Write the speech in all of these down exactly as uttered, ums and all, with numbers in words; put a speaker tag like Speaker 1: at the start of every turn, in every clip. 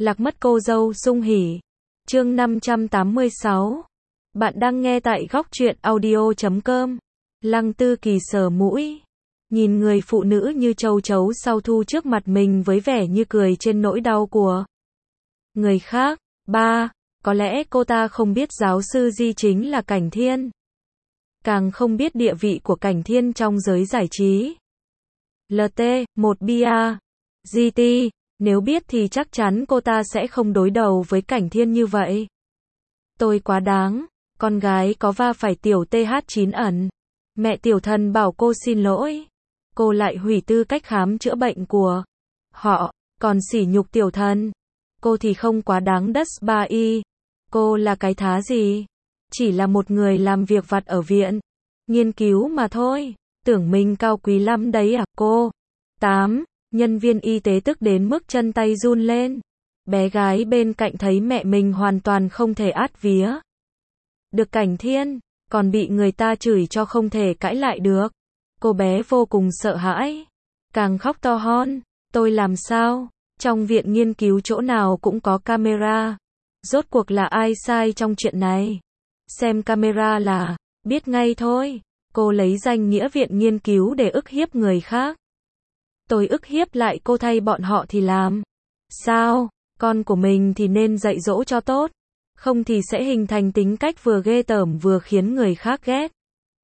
Speaker 1: Lạc mất cô dâu sung hỉ. Chương năm trăm tám mươi sáu. Bạn đang nghe tại góc truyện audio chấm com. Lăng Tư Kỳ sờ mũi, nhìn người phụ nữ như châu chấu sau thu trước mặt mình với vẻ như cười trên nỗi đau của người khác. Ba, có lẽ cô ta không biết giáo sư Di chính là Cảnh Thiên, càng không biết địa vị của Cảnh Thiên trong giới giải trí. lờ tê, một bia, giê tê, nếu biết thì chắc chắn cô ta sẽ không đối đầu với Cảnh Thiên như vậy. Tôi quá đáng, con gái có va phải tiểu tê hát chín ẩn. Mẹ tiểu thần bảo cô xin lỗi. Cô lại hủy tư cách khám chữa bệnh của họ, còn sỉ nhục tiểu thần. Cô thì không quá đáng đất ba y. Cô là cái thá gì? Chỉ là một người làm việc vặt ở viện nghiên cứu mà thôi. Tưởng mình cao quý lắm đấy à cô? Tám. Nhân viên y tế tức đến mức chân tay run lên. Bé gái bên cạnh thấy mẹ mình hoàn toàn không thể át vía được Cảnh Thiên, còn bị người ta chửi cho không thể cãi lại được. Cô bé vô cùng sợ hãi, càng khóc to hon. Tôi làm sao? Trong viện nghiên cứu chỗ nào cũng có camera. Rốt cuộc là ai sai trong chuyện này? Xem camera là biết ngay thôi. Cô lấy danh nghĩa viện nghiên cứu để ức hiếp người khác. Tôi ức hiếp lại cô thay bọn họ thì làm sao? Con của mình thì nên dạy dỗ cho tốt, không thì sẽ hình thành tính cách vừa ghê tởm vừa khiến người khác ghét.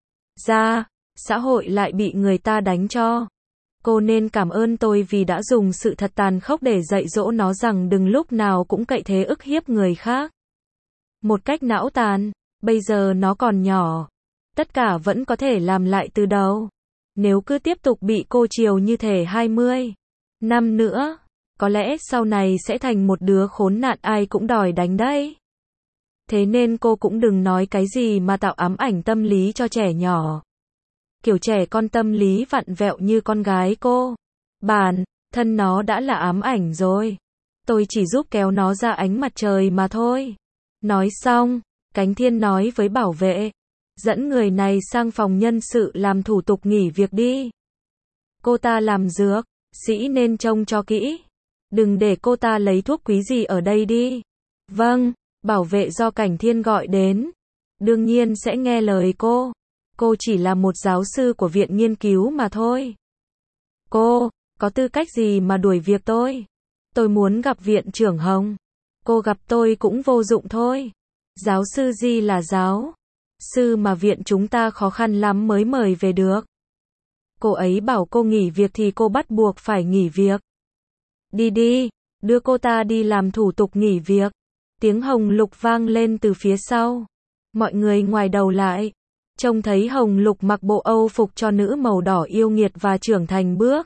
Speaker 1: Ra, xã hội lại bị người ta đánh cho. Cô nên cảm ơn tôi vì đã dùng sự thật tàn khốc để dạy dỗ nó rằng đừng lúc nào cũng cậy thế ức hiếp người khác. Một cách não tàn, bây giờ nó còn nhỏ. Tất cả vẫn có thể làm lại từ đầu. Nếu cứ tiếp tục bị cô chiều như thể hai mươi năm nữa, có lẽ sau này sẽ thành một đứa khốn nạn ai cũng đòi đánh đấy. Thế nên cô cũng đừng nói cái gì mà tạo ám ảnh tâm lý cho trẻ nhỏ. Kiểu trẻ con tâm lý vặn vẹo như con gái cô. Bản thân nó đã là ám ảnh rồi. Tôi chỉ giúp kéo nó ra ánh mặt trời mà thôi. Nói xong, Cảnh Thiên nói với bảo vệ, dẫn người này sang phòng nhân sự làm thủ tục nghỉ việc đi. Cô ta làm dược sĩ nên trông cho kỹ. Đừng để cô ta lấy thuốc quý gì ở đây đi. Vâng, bảo vệ do Cảnh Thiên gọi đến. Đương nhiên sẽ nghe lời cô. Cô chỉ là một giáo sư của viện nghiên cứu mà thôi. Cô, có tư cách gì mà đuổi việc tôi? Tôi muốn gặp viện trưởng Hồng. Cô gặp tôi cũng vô dụng thôi. Giáo sư Di là giáo sư mà viện chúng ta khó khăn lắm mới mời về được. Cô ấy bảo cô nghỉ việc thì cô bắt buộc phải nghỉ việc. Đi đi, đưa cô ta đi làm thủ tục nghỉ việc. Tiếng Hồng Lục vang lên từ phía sau. Mọi người ngoài đầu lại, trông thấy Hồng Lục mặc bộ Âu phục cho nữ màu đỏ yêu nghiệt và trưởng thành bước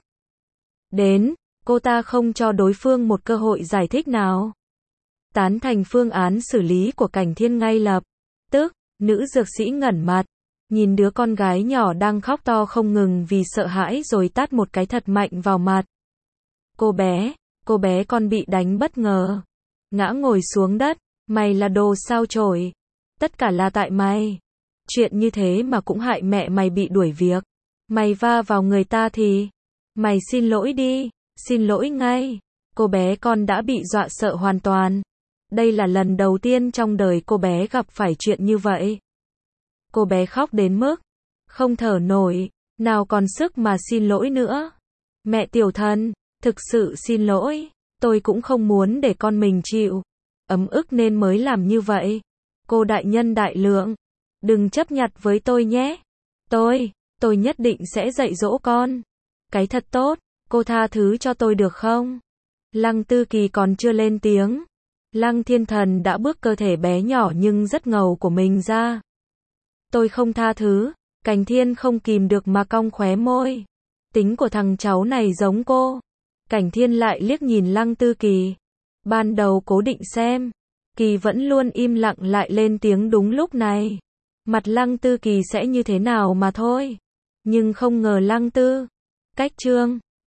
Speaker 1: đến. Cô ta không cho đối phương một cơ hội giải thích nào. Tán thành phương án xử lý của Cảnh Thiên ngay lập tức. Nữ dược sĩ ngẩn mặt, nhìn đứa con gái nhỏ đang khóc to không ngừng vì sợ hãi rồi tát một cái thật mạnh vào mặt. Cô bé, cô bé con bị đánh bất ngờ. Ngã ngồi xuống đất, mày là đồ sao chổi. Tất cả là tại mày. Chuyện như thế mà cũng hại mẹ mày bị đuổi việc. Mày va vào người ta thì mày xin lỗi đi, xin lỗi ngay. Cô bé con đã bị dọa sợ hoàn toàn. Đây là lần đầu tiên trong đời cô bé gặp phải chuyện như vậy. Cô bé khóc đến mức không thở nổi, nào còn sức mà xin lỗi nữa. Mẹ tiểu thần, thực sự xin lỗi, tôi cũng không muốn để con mình chịu ấm ức nên mới làm như vậy. Cô đại nhân đại lượng, đừng chấp nhặt với tôi nhé. Tôi, tôi nhất định sẽ dạy dỗ con cái thật tốt, cô tha thứ cho tôi được không? Lăng Tư Kỳ còn chưa lên tiếng. Lăng Thiên Thần đã bước cơ thể bé nhỏ nhưng rất ngầu của mình ra. Tôi không tha thứ. Cảnh Thiên không kìm được mà cong khóe môi. Tính của thằng cháu này giống cô. Cảnh Thiên lại liếc nhìn Lăng Tư Kỳ. Ban đầu cố định xem Kỳ vẫn luôn im lặng lại lên tiếng đúng lúc này. Mặt Lăng Tư Kỳ sẽ như thế nào mà thôi. Nhưng không ngờ Lăng Tư cách Trương